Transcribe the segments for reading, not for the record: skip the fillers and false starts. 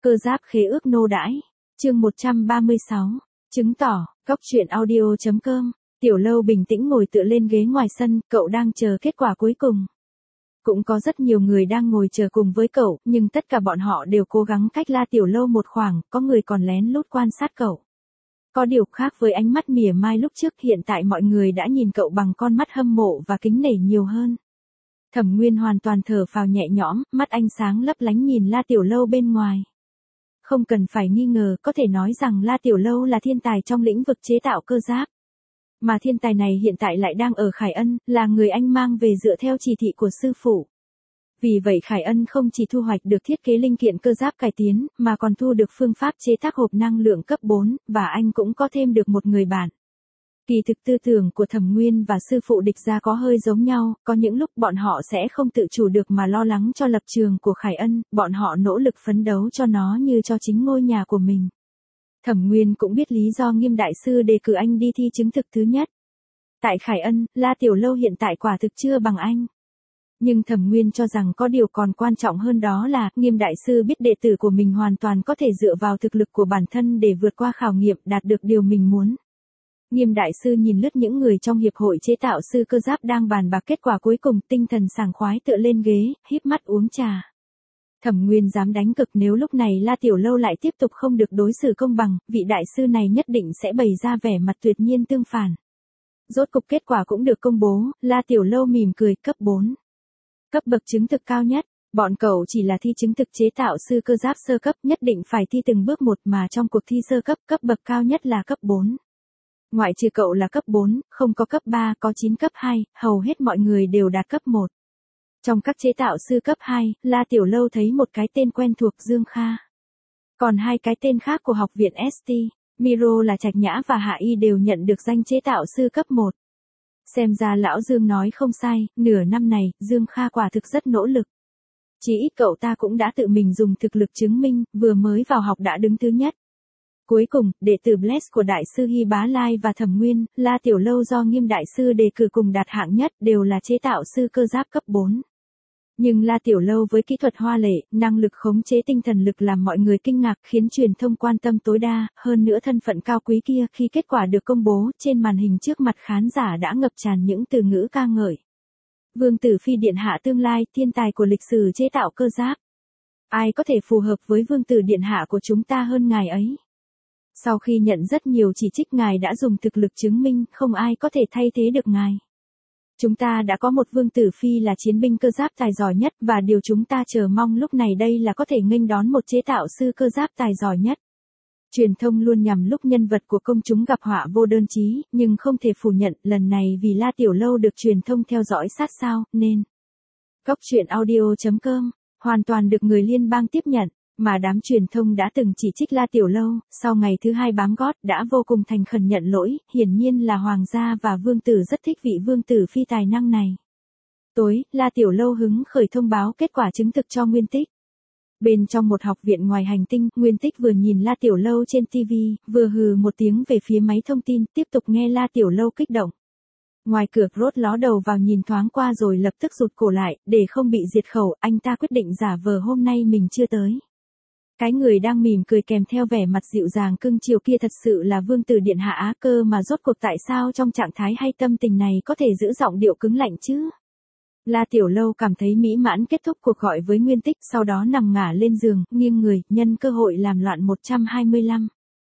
Cơ giáp khế ước nô đãi. Chương 136. Chứng tỏ. Góc truyện audio.com. Tiểu Lâu bình tĩnh ngồi tựa lên ghế ngoài sân, cậu đang chờ kết quả cuối cùng. Cũng có rất nhiều người đang ngồi chờ cùng với cậu, nhưng tất cả bọn họ đều cố gắng cách La Tiểu Lâu một khoảng, có người còn lén lút quan sát cậu. Có điều khác với ánh mắt mỉa mai lúc trước, hiện tại mọi người đã nhìn cậu bằng con mắt hâm mộ và kính nể nhiều hơn. Thẩm Nguyên hoàn toàn thở phào nhẹ nhõm, mắt anh sáng lấp lánh nhìn La Tiểu Lâu bên ngoài. Không cần phải nghi ngờ, có thể nói rằng La Tiểu Lâu là thiên tài trong lĩnh vực chế tạo cơ giáp. Mà thiên tài này hiện tại lại đang ở Khải Ân, là người anh mang về dựa theo chỉ thị của sư phụ. Vì vậy Khải Ân không chỉ thu hoạch được thiết kế linh kiện cơ giáp cải tiến, mà còn thu được phương pháp chế tác hộp năng lượng cấp 4, và anh cũng có thêm được một người bạn. Kỳ thực tư tưởng của Thẩm Nguyên và sư phụ địch ra có hơi giống nhau, có những lúc bọn họ sẽ không tự chủ được mà lo lắng cho lập trường của Khải Ân, bọn họ nỗ lực phấn đấu cho nó như cho chính ngôi nhà của mình. Thẩm Nguyên cũng biết lý do Nghiêm đại sư đề cử anh đi thi chứng thực thứ nhất. Tại Khải Ân, La Tiểu Lâu hiện tại quả thực chưa bằng anh. Nhưng Thẩm Nguyên cho rằng có điều còn quan trọng hơn, đó là Nghiêm đại sư biết đệ tử của mình hoàn toàn có thể dựa vào thực lực của bản thân để vượt qua khảo nghiệm, đạt được điều mình muốn. Nghiêm đại sư nhìn lướt những người trong hiệp hội chế tạo sư cơ giáp đang bàn bạc kết quả cuối cùng, tinh thần sảng khoái tựa lên ghế, híp mắt uống trà. Thẩm Nguyên dám đánh cược nếu lúc này La Tiểu Lâu lại tiếp tục không được đối xử công bằng, vị đại sư này nhất định sẽ bày ra vẻ mặt tuyệt nhiên tương phản. Rốt cục kết quả cũng được công bố, La Tiểu Lâu mỉm cười, cấp 4. Cấp bậc chứng thực cao nhất, bọn cậu chỉ là thi chứng thực chế tạo sư cơ giáp sơ cấp, nhất định phải thi từng bước một, mà trong cuộc thi sơ cấp, cấp bậc cao nhất là cấp 4. Ngoại trừ cậu là cấp 4, không có cấp 3, có 9 cấp 2, hầu hết mọi người đều đạt cấp 1. Trong các chế tạo sư cấp 2, La Tiểu Lâu thấy một cái tên quen thuộc, Dương Kha. Còn hai cái tên khác của học viện ST, Miro là Trạch Nhã và Hạ Y đều nhận được danh chế tạo sư cấp 1. Xem ra lão Dương nói không sai, nửa năm này, Dương Kha quả thực rất nỗ lực. Chỉ ít cậu ta cũng đã tự mình dùng thực lực chứng minh, vừa mới vào học đã đứng thứ nhất. Cuối cùng, đệ tử Bless của đại sư Hy Bá Lai và Thẩm Nguyên, La Tiểu Lâu do Nghiêm đại sư đề cử cùng đạt hạng nhất, đều là chế tạo sư cơ giáp cấp 4. Nhưng La Tiểu Lâu với kỹ thuật hoa lệ, năng lực khống chế tinh thần lực làm mọi người kinh ngạc, khiến truyền thông quan tâm tối đa, hơn nữa thân phận cao quý kia, khi kết quả được công bố, trên màn hình trước mặt khán giả đã ngập tràn những từ ngữ ca ngợi. Vương Tử Phi điện hạ tương lai, thiên tài của lịch sử chế tạo cơ giáp. Ai có thể phù hợp với Vương Tử điện hạ của chúng ta hơn ngài ấy? Sau khi nhận rất nhiều chỉ trích, ngài đã dùng thực lực chứng minh, không ai có thể thay thế được ngài. Chúng ta đã có một Vương Tử Phi là chiến binh cơ giáp tài giỏi nhất, và điều chúng ta chờ mong lúc này đây là có thể nghênh đón một chế tạo sư cơ giáp tài giỏi nhất. Truyền thông luôn nhằm lúc nhân vật của công chúng gặp họa vô đơn chí, nhưng không thể phủ nhận, lần này vì La Tiểu Lâu được truyền thông theo dõi sát sao, nên Góc truyện audio.com hoàn toàn được người liên bang tiếp nhận. Mà đám truyền thông đã từng chỉ trích La Tiểu Lâu, sau ngày thứ hai bám gót, đã vô cùng thành khẩn nhận lỗi, hiển nhiên là hoàng gia và vương tử rất thích vị Vương Tử Phi tài năng này. Tối, La Tiểu Lâu hứng khởi thông báo kết quả chứng thực cho Nguyên Tích. Bên trong một học viện ngoài hành tinh, Nguyên Tích vừa nhìn La Tiểu Lâu trên TV, vừa hừ một tiếng về phía máy thông tin, tiếp tục nghe La Tiểu Lâu kích động. Ngoài cửa, Rốt ló đầu vào nhìn thoáng qua rồi lập tức rụt cổ lại, để không bị diệt khẩu, anh ta quyết định giả vờ hôm nay mình chưa tới. Cái người đang mỉm cười kèm theo vẻ mặt dịu dàng cưng chiều kia thật sự là Vương Tử điện hạ á, cơ mà rốt cuộc tại sao trong trạng thái hay tâm tình này có thể giữ giọng điệu cứng lạnh chứ? La Tiểu Lâu cảm thấy mỹ mãn kết thúc cuộc gọi với Nguyên Tích, sau đó nằm ngả lên giường, nghiêng người, nhân cơ hội làm loạn 125.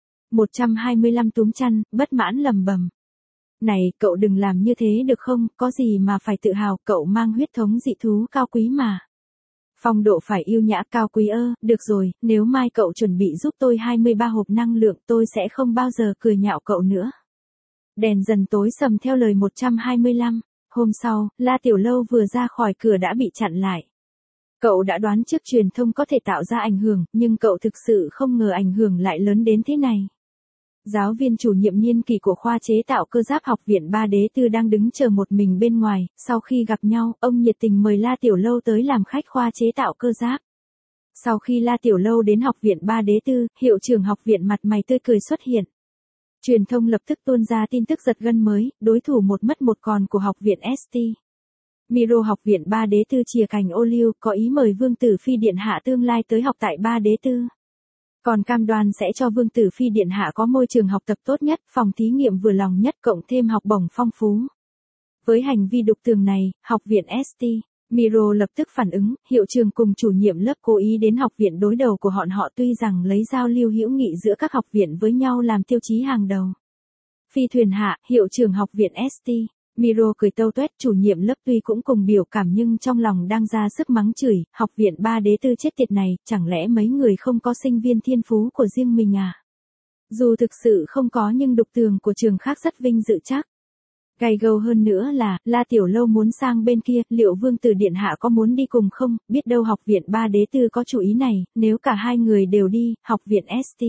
125 túm chăn, bất mãn lầm bầm. Này, cậu đừng làm như thế được không, có gì mà phải tự hào, cậu mang huyết thống dị thú cao quý mà. Phong độ phải yêu nhã cao quý ơ, được rồi, nếu mai cậu chuẩn bị giúp tôi 23 hộp năng lượng, tôi sẽ không bao giờ cười nhạo cậu nữa. Đèn dần tối sầm theo lời 125. Hôm sau, La Tiểu Lâu vừa ra khỏi cửa đã bị chặn lại. Cậu đã đoán trước truyền thông có thể tạo ra ảnh hưởng, nhưng cậu thực sự không ngờ ảnh hưởng lại lớn đến thế này. Giáo viên chủ nhiệm niên kỳ của khoa chế tạo cơ giáp học viện Ba Đế Tư đang đứng chờ một mình bên ngoài, sau khi gặp nhau, ông nhiệt tình mời La Tiểu Lâu tới làm khách khoa chế tạo cơ giáp. Sau khi La Tiểu Lâu đến học viện Ba Đế Tư, hiệu trưởng học viện mặt mày tươi cười xuất hiện. Truyền thông lập tức tuôn ra tin tức giật gân mới, đối thủ một mất một còn của học viện ST. Miro học viện Ba Đế Tư chìa cành ô liu, có ý mời Vương Tử Phi điện hạ tương lai tới học tại Ba Đế Tư. Còn cam đoan sẽ cho Vương Tử Phi điện hạ có môi trường học tập tốt nhất, phòng thí nghiệm vừa lòng nhất cộng thêm học bổng phong phú. Với hành vi đục tường này, học viện St. Miro lập tức phản ứng, hiệu trưởng cùng chủ nhiệm lớp cố ý đến học viện đối đầu của họ tuy rằng lấy giao lưu hữu nghị giữa các học viện với nhau làm tiêu chí hàng đầu. Phi thuyền hạ, hiệu trưởng học viện St. Miro cười tâu tuét, chủ nhiệm lớp tuy cũng cùng biểu cảm nhưng trong lòng đang ra sức mắng chửi, học viện ba đế tư chết tiệt này, chẳng lẽ mấy người không có sinh viên thiên phú của riêng mình à? Dù thực sự không có nhưng đục tường của trường khác rất vinh dự chắc. Gay gâu hơn nữa là, La Tiểu Lâu muốn sang bên kia, liệu Vương Tử Điện Hạ có muốn đi cùng không, biết đâu học viện ba đế tư có chủ ý này, nếu cả hai người đều đi, học viện St.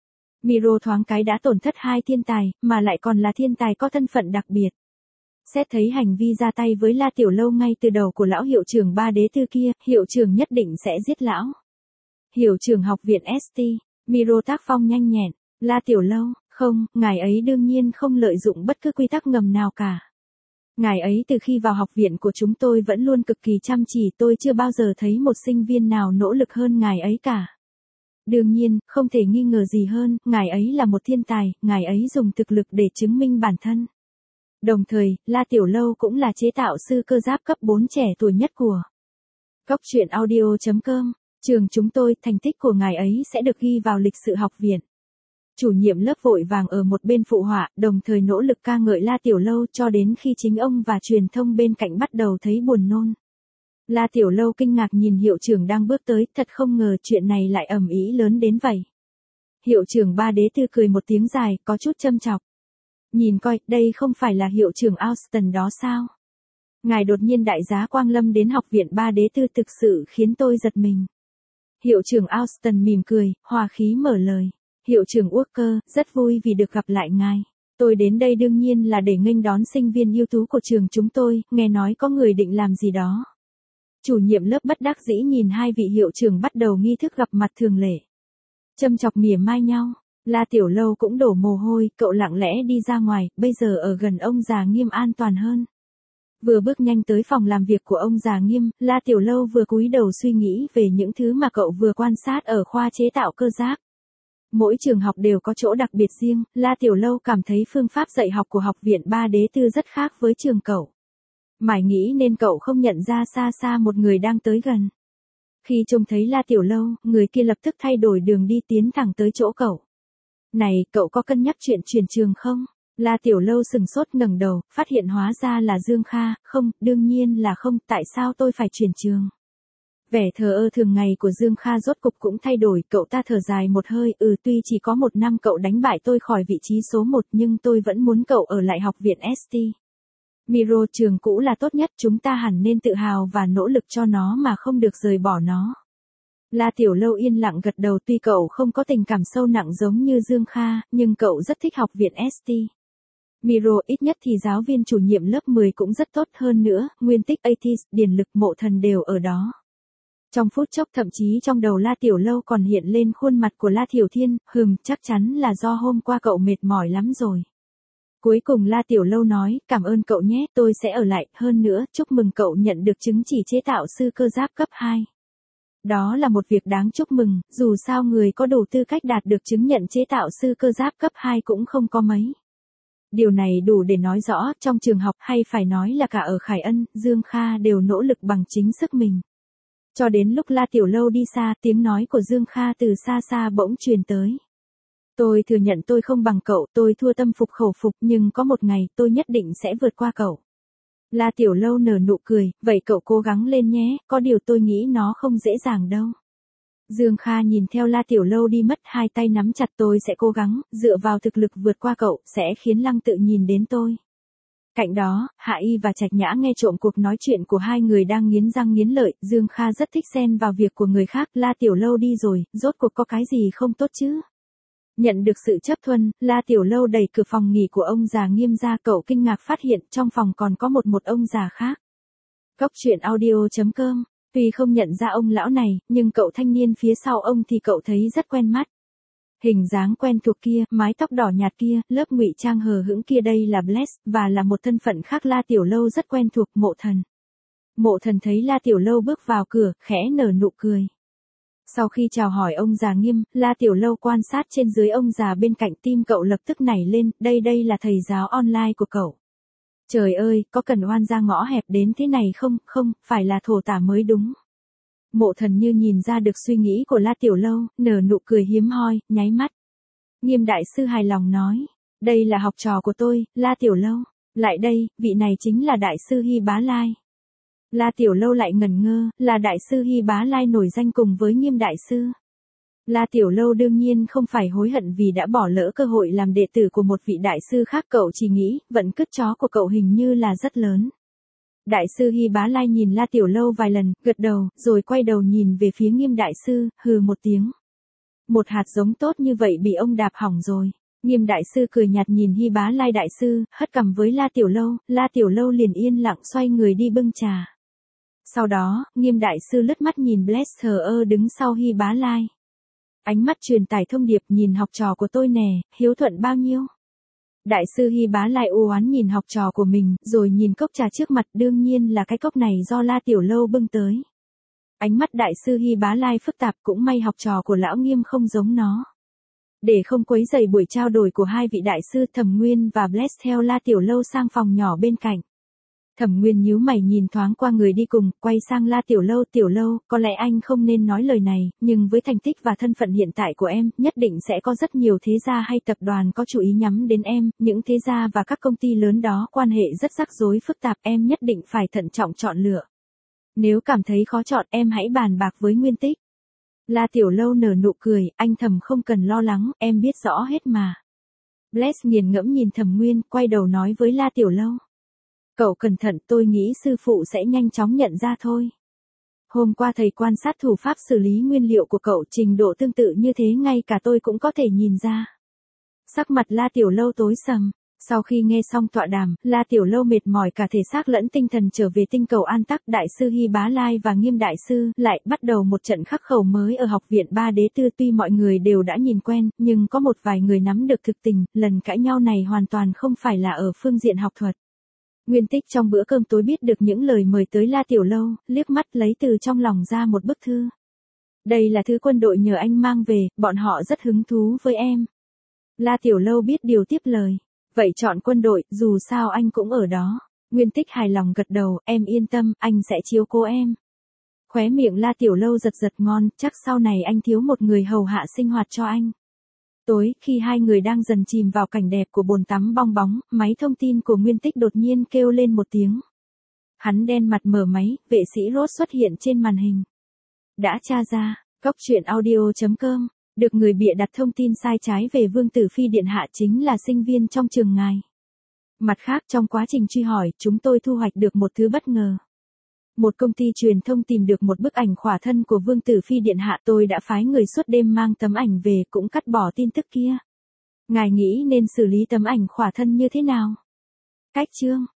Miro thoáng cái đã tổn thất hai thiên tài, mà lại còn là thiên tài có thân phận đặc biệt. Xét thấy hành vi ra tay với La Tiểu Lâu ngay từ đầu của lão hiệu trưởng ba đế tư kia, hiệu trưởng nhất định sẽ giết lão. Hiệu trưởng học viện St. Miro tác phong nhanh nhẹn, La Tiểu Lâu, không, ngài ấy đương nhiên không lợi dụng bất cứ quy tắc ngầm nào cả. Ngài ấy từ khi vào học viện của chúng tôi vẫn luôn cực kỳ chăm chỉ, tôi chưa bao giờ thấy một sinh viên nào nỗ lực hơn ngài ấy cả. Đương nhiên, không thể nghi ngờ gì hơn, ngài ấy là một thiên tài, ngài ấy dùng thực lực để chứng minh bản thân. Đồng thời, La Tiểu Lâu cũng là chế tạo sư cơ giáp cấp 4 trẻ tuổi nhất của Cóc truyện audio.com. Trường chúng tôi, thành tích của ngài ấy sẽ được ghi vào lịch sử học viện. Chủ nhiệm lớp vội vàng ở một bên phụ họa, đồng thời nỗ lực ca ngợi La Tiểu Lâu cho đến khi chính ông và truyền thông bên cạnh bắt đầu thấy buồn nôn. La Tiểu Lâu kinh ngạc nhìn hiệu trưởng đang bước tới, thật không ngờ chuyện này lại ầm ĩ lớn đến vậy. Hiệu trưởng ba đế tư cười một tiếng dài, có chút châm chọc. Nhìn coi, đây không phải là hiệu trưởng Austin đó sao? Ngài đột nhiên đại giá Quang Lâm đến học viện ba đế tư thực sự khiến tôi giật mình. Hiệu trưởng Austin mỉm cười, hòa khí mở lời. Hiệu trưởng Walker, rất vui vì được gặp lại ngài. Tôi đến đây đương nhiên là để nghênh đón sinh viên ưu tú của trường chúng tôi, nghe nói có người định làm gì đó. Chủ nhiệm lớp bất đắc dĩ nhìn hai vị hiệu trưởng bắt đầu nghi thức gặp mặt thường lệ. Châm chọc mỉa mai nhau, La Tiểu Lâu cũng đổ mồ hôi, cậu lặng lẽ đi ra ngoài, bây giờ ở gần ông già Nghiêm an toàn hơn. Vừa bước nhanh tới phòng làm việc của ông già Nghiêm, La Tiểu Lâu vừa cúi đầu suy nghĩ về những thứ mà cậu vừa quan sát ở khoa chế tạo cơ giáp. Mỗi trường học đều có chỗ đặc biệt riêng, La Tiểu Lâu cảm thấy phương pháp dạy học của học viện ba đế tư rất khác với trường cậu. Mãi nghĩ nên cậu không nhận ra xa xa một người đang tới gần. Khi trông thấy La Tiểu Lâu, người kia lập tức thay đổi đường đi tiến thẳng tới chỗ cậu. Này, cậu có cân nhắc chuyện chuyển trường không? La Tiểu Lâu sừng sốt ngẩng đầu, phát hiện hóa ra là Dương Kha, không, đương nhiên là không, tại sao tôi phải chuyển trường? Vẻ thờ ơ thường ngày của Dương Kha rốt cục cũng thay đổi, cậu ta thở dài một hơi, tuy chỉ có 1 năm cậu đánh bại tôi khỏi vị trí số 1 nhưng tôi vẫn muốn cậu ở lại học viện St. Miro, trường cũ là tốt nhất, chúng ta hẳn nên tự hào và nỗ lực cho nó mà không được rời bỏ nó. La Tiểu Lâu yên lặng gật đầu, tuy cậu không có tình cảm sâu nặng giống như Dương Kha, nhưng cậu rất thích học viện St. Miro, ít nhất thì giáo viên chủ nhiệm lớp 10 cũng rất tốt, hơn nữa, nguyên tích Atis, Điền Lực, Mộ Thần đều ở đó. Trong phút chốc thậm chí trong đầu La Tiểu Lâu còn hiện lên khuôn mặt của La Thiểu Thiên, chắc chắn là do hôm qua cậu mệt mỏi lắm rồi. Cuối cùng La Tiểu Lâu nói, cảm ơn cậu nhé, tôi sẽ ở lại, hơn nữa, chúc mừng cậu nhận được chứng chỉ chế tạo sư cơ giáp cấp 2. Đó là một việc đáng chúc mừng, dù sao người có đủ tư cách đạt được chứng nhận chế tạo sư cơ giáp cấp 2 cũng không có mấy. Điều này đủ để nói rõ, trong trường học hay phải nói là cả ở Khải Ân, Dương Kha đều nỗ lực bằng chính sức mình. Cho đến lúc La Tiểu Lâu đi xa, tiếng nói của Dương Kha từ xa xa bỗng truyền tới. Tôi thừa nhận tôi không bằng cậu, tôi thua tâm phục khẩu phục, nhưng có một ngày tôi nhất định sẽ vượt qua cậu. La Tiểu Lâu nở nụ cười, vậy cậu cố gắng lên nhé, có điều tôi nghĩ nó không dễ dàng đâu. Dương Kha nhìn theo La Tiểu Lâu đi mất, hai tay nắm chặt, tôi sẽ cố gắng, dựa vào thực lực vượt qua cậu, sẽ khiến Lăng Tự nhìn đến tôi. Cạnh đó, Hạ Y và Trạch Nhã nghe trộm cuộc nói chuyện của hai người đang nghiến răng nghiến lợi, Dương Kha rất thích xen vào việc của người khác, La Tiểu Lâu đi rồi, rốt cuộc có cái gì không tốt chứ? Nhận được sự chấp thuận, La Tiểu Lâu đẩy cửa phòng nghỉ của ông già Nghiêm ra, cậu kinh ngạc phát hiện trong phòng còn có một ông già khác. Cóc truyện audio.com, tuy không nhận ra ông lão này, nhưng cậu thanh niên phía sau ông thì cậu thấy rất quen mắt. Hình dáng quen thuộc kia, mái tóc đỏ nhạt kia, lớp ngụy trang hờ hững kia, đây là Bless, và là một thân phận khác La Tiểu Lâu rất quen thuộc, Mộ Thần. Mộ Thần thấy La Tiểu Lâu bước vào cửa, khẽ nở nụ cười. Sau khi chào hỏi ông già Nghiêm, La Tiểu Lâu quan sát trên dưới ông già bên cạnh, tim cậu lập tức nảy lên, đây là thầy giáo online của cậu. Trời ơi, có cần oan ra ngõ hẹp đến thế này không, không, phải là thổ tả mới đúng. Mộ Thần như nhìn ra được suy nghĩ của La Tiểu Lâu, nở nụ cười hiếm hoi, nháy mắt. Nghiêm đại sư hài lòng nói, đây là học trò của tôi, La Tiểu Lâu. Lại đây, vị này chính là đại sư Hy Bá Lai. La Tiểu Lâu lại ngẩn ngơ, là đại sư Hy Bá Lai nổi danh cùng với Nghiêm đại sư. La Tiểu Lâu đương nhiên không phải hối hận vì đã bỏ lỡ cơ hội làm đệ tử của một vị đại sư khác, cậu chỉ nghĩ, vận cứt chó của cậu hình như là rất lớn. Đại sư Hy Bá Lai nhìn La Tiểu Lâu vài lần, gật đầu, rồi quay đầu nhìn về phía Nghiêm đại sư, hừ một tiếng. Một hạt giống tốt như vậy bị ông đạp hỏng rồi. Nghiêm đại sư cười nhạt nhìn Hy Bá Lai đại sư, hất cằm với La Tiểu Lâu liền yên lặng xoay người đi bưng trà. Sau đó, Nghiêm đại sư lướt mắt nhìn Blesser đứng sau Hy Bá Lai. Ánh mắt truyền tải thông điệp, nhìn học trò của tôi nè, hiếu thuận bao nhiêu. Đại sư Hy Bá Lai u oán nhìn học trò của mình, rồi nhìn cốc trà trước mặt, đương nhiên là cái cốc này do La Tiểu Lâu bưng tới. Ánh mắt đại sư Hy Bá Lai phức tạp, cũng may học trò của lão Nghiêm không giống nó. Để không quấy rầy buổi trao đổi của hai vị đại sư, Thẩm Nguyên và Bless theo La Tiểu Lâu sang phòng nhỏ bên cạnh. Thẩm Nguyên nhíu mày nhìn thoáng qua người đi cùng, quay sang La Tiểu Lâu, có lẽ anh không nên nói lời này, nhưng với thành tích và thân phận hiện tại của em, nhất định sẽ có rất nhiều thế gia hay tập đoàn có chú ý nhắm đến em, những thế gia và các công ty lớn đó quan hệ rất rắc rối phức tạp, em nhất định phải thận trọng chọn lựa. Nếu cảm thấy khó chọn, em hãy bàn bạc với Nguyên Tích. La Tiểu Lâu nở nụ cười, anh Thẩm không cần lo lắng, em biết rõ hết mà. Bless nghiền ngẫm nhìn Thẩm Nguyên, quay đầu nói với La Tiểu Lâu. Cậu cẩn thận, tôi nghĩ sư phụ sẽ nhanh chóng nhận ra thôi. Hôm qua thầy quan sát thủ pháp xử lý nguyên liệu của cậu, trình độ tương tự như thế ngay cả tôi cũng có thể nhìn ra. Sắc mặt La Tiểu Lâu tối sầm. Sau khi nghe xong tọa đàm, La Tiểu Lâu mệt mỏi cả thể xác lẫn tinh thần trở về tinh cầu An Tắc. Đại sư Hy Bá Lai và Nghiêm đại sư lại bắt đầu một trận khắc khẩu mới ở học viện Ba Đế Tư. Tuy mọi người đều đã nhìn quen, nhưng có một vài người nắm được thực tình, lần cãi nhau này hoàn toàn không phải là ở phương diện học thuật. Nguyên Tích trong bữa cơm tối biết được những lời mời tới La Tiểu Lâu, liếc mắt lấy từ trong lòng ra một bức thư. Đây là thứ quân đội nhờ anh mang về, bọn họ rất hứng thú với em. La Tiểu Lâu biết điều tiếp lời. Vậy chọn quân đội, dù sao anh cũng ở đó. Nguyên Tích hài lòng gật đầu, em yên tâm, anh sẽ chiếu cố em. Khóe miệng La Tiểu Lâu giật ngon, chắc sau này anh thiếu một người hầu hạ sinh hoạt cho anh. Tối, khi hai người đang dần chìm vào cảnh đẹp của bồn tắm bong bóng, máy thông tin của Nguyên Tích đột nhiên kêu lên một tiếng. Hắn đen mặt mở máy, vệ sĩ Rốt xuất hiện trên màn hình. Đã tra ra, coctruyện.audio.com, được người bịa đặt thông tin sai trái về Vương Tử Phi Điện Hạ chính là sinh viên trong trường ngài. Mặt khác, trong quá trình truy hỏi, chúng tôi thu hoạch được một thứ bất ngờ. Một công ty truyền thông tìm được một bức ảnh khỏa thân của Vương Tử Phi Điện Hạ, tôi đã phái người suốt đêm mang tấm ảnh về, cũng cắt bỏ tin tức kia. Ngài nghĩ nên xử lý tấm ảnh khỏa thân như thế nào? Cách chương